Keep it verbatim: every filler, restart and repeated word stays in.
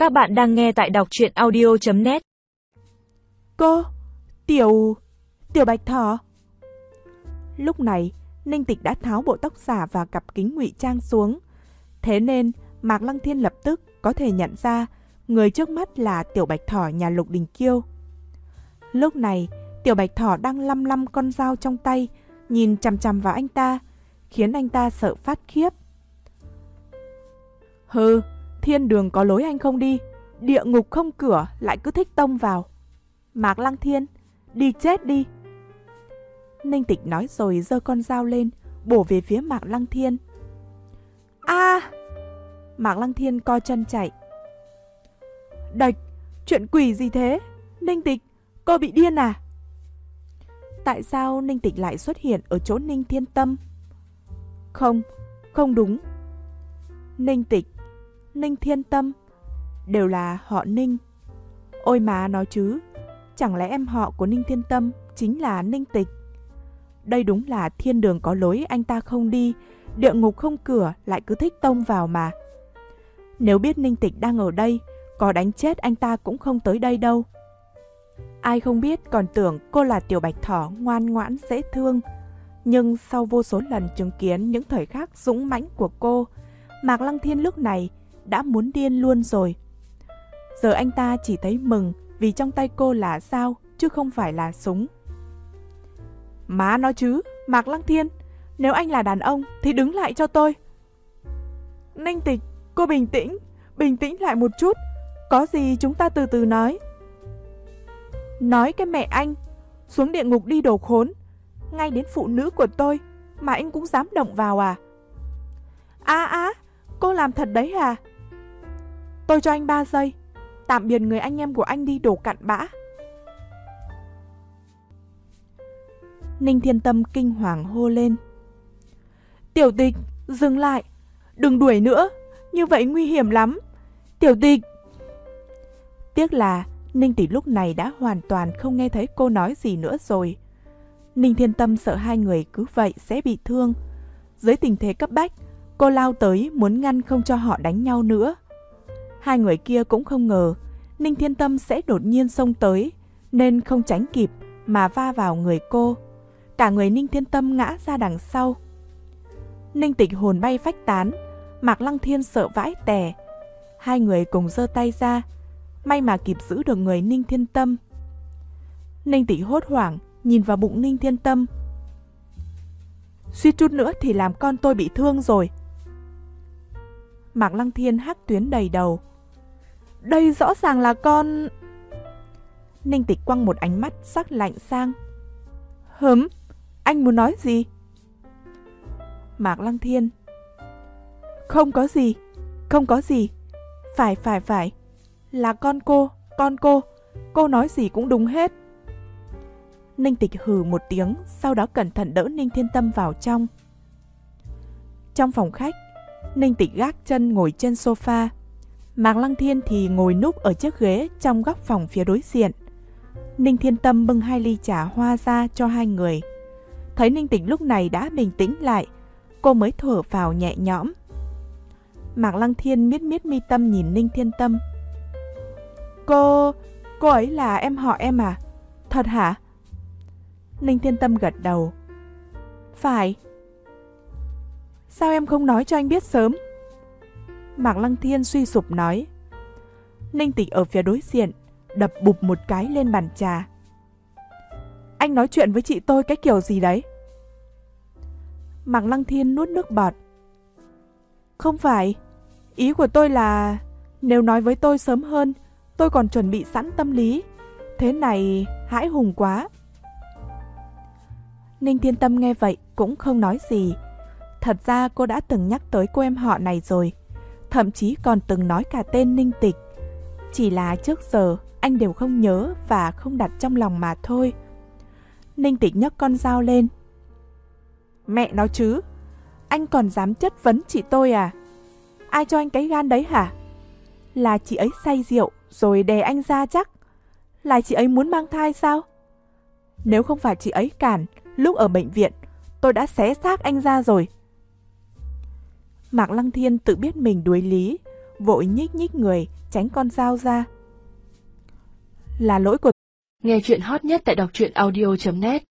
Các bạn đang nghe tại đọc truyện audio chấm net. Cô, Tiểu... Tiểu Bạch Thỏ. Lúc này, Ninh Tịch đã tháo bộ tóc giả và cặp kính ngụy trang xuống. Thế nên, Mạc Lăng Thiên lập tức có thể nhận ra người trước mắt là Tiểu Bạch Thỏ nhà Lục Đình Kiêu. Lúc này, Tiểu Bạch Thỏ đang lăm lăm con dao trong tay, nhìn chằm chằm vào anh ta, khiến anh ta sợ phát khiếp. Hừ, thiên đường có lối anh không đi, địa ngục không cửa lại cứ thích tông vào. Mạc Lăng Thiên, đi chết đi. Ninh Tịch nói rồi giơ con dao lên, bổ về phía Mạc Lăng Thiên. A! À! Mạc Lăng Thiên co chân chạy. Đạch, chuyện quỷ gì thế? Ninh Tịch, cô bị điên à? Tại sao Ninh Tịch lại xuất hiện ở chỗ Ninh Thiên Tâm? Không, không đúng. Ninh Tịch, Ninh Thiên Tâm đều là họ Ninh. Ôi mà nói chứ, chẳng lẽ em họ của Ninh Thiên Tâm chính là Ninh Tịch? Đây đúng là thiên đường có lối anh ta không đi, địa ngục không cửa lại cứ thích tông vào mà. Nếu biết Ninh Tịch đang ở đây, có đánh chết anh ta cũng không tới đây đâu. Ai không biết còn tưởng cô là Tiểu Bạch Thỏ ngoan ngoãn dễ thương. Nhưng sau vô số lần chứng kiến những thời khắc dũng mãnh của cô, Mạc Lăng Thiên lúc này đã muốn điên luôn rồi. Giờ anh ta chỉ thấy mừng vì trong tay cô là dao chứ không phải là súng. Má nói chứ, Mạc Lăng Thiên, nếu anh là đàn ông thì đứng lại cho tôi. Ninh Tịch, cô bình tĩnh, bình tĩnh lại một chút, có gì chúng ta từ từ nói. Nói cái mẹ anh, xuống địa ngục đi đồ khốn, ngay đến phụ nữ của tôi mà anh cũng dám động vào à? Á á, cô làm thật đấy à? Tôi cho anh ba giây, tạm biệt người anh em của anh đi đồ cặn bã. Ninh Thiên Tâm kinh hoàng hô lên. Tiểu Tịch, dừng lại, đừng đuổi nữa, như vậy nguy hiểm lắm. Tiểu Tịch. Tiếc là Ninh Tịch lúc này đã hoàn toàn không nghe thấy cô nói gì nữa rồi. Ninh Thiên Tâm sợ hai người cứ vậy sẽ bị thương. Dưới tình thế cấp bách, cô lao tới muốn ngăn không cho họ đánh nhau nữa. Hai người kia cũng không ngờ Ninh Thiên Tâm sẽ đột nhiên xông tới, nên không tránh kịp mà va vào người cô. Cả người Ninh Thiên Tâm ngã ra đằng sau. Ninh Tịch hồn bay phách tán, Mạc Lăng Thiên sợ vãi tè. Hai người cùng giơ tay ra, may mà kịp giữ được người Ninh Thiên Tâm. Ninh Tịch hốt hoảng nhìn vào bụng Ninh Thiên Tâm. Suýt chút nữa thì làm con tôi bị thương rồi. Mạc Lăng Thiên hắc tuyến đầy đầu. Đây rõ ràng là con... Ninh Tịch quăng một ánh mắt sắc lạnh sang. Hửm, anh muốn nói gì? Mạc Lăng Thiên. Không có gì, không có gì. Phải, phải, phải. Là con cô, con cô. Cô nói gì cũng đúng hết. Ninh Tịch hừ một tiếng, sau đó cẩn thận đỡ Ninh Thiên Tâm vào trong. Trong phòng khách, Ninh Tịch gác chân ngồi trên sofa. Mạc Lăng Thiên thì ngồi núp ở chiếc ghế trong góc phòng phía đối diện. Ninh Thiên Tâm bưng hai ly trà hoa ra cho hai người. Thấy Ninh Tịch lúc này đã bình tĩnh lại, cô mới thở phào nhẹ nhõm. Mạc Lăng Thiên miết miết mi tâm nhìn Ninh Thiên Tâm. Cô... cô ấy là em họ em à? Thật hả? Ninh Thiên Tâm gật đầu. Phải. Sao em không nói cho anh biết sớm? Mạc Lăng Thiên suy sụp nói. Ninh Tịch ở phía đối diện đập bụp một cái lên bàn trà. Anh nói chuyện với chị tôi cái kiểu gì đấy? Mạc Lăng Thiên nuốt nước bọt. Không phải, ý của tôi là nếu nói với tôi sớm hơn, tôi còn chuẩn bị sẵn tâm lý. Thế này hãi hùng quá. Ninh Thiên Tâm nghe vậy cũng không nói gì. Thật ra cô đã từng nhắc tới cô em họ này rồi, thậm chí còn từng nói cả tên Ninh Tịch. Chỉ là trước giờ anh đều không nhớ và không đặt trong lòng mà thôi. Ninh Tịch nhấc con dao lên. Mẹ nói chứ, anh còn dám chất vấn chị tôi à? Ai cho anh cái gan đấy hả? Là chị ấy say rượu rồi đè anh ra chắc? Là chị ấy muốn mang thai sao? Nếu không phải chị ấy cản, lúc ở bệnh viện tôi đã xé xác anh ra rồi. Mạc Lăng Thiên tự biết mình đuối lý, vội nhích nhích người, tránh con dao ra. Là lỗi của... Nghe chuyện hot nhất tại đọc truyện audio chấm net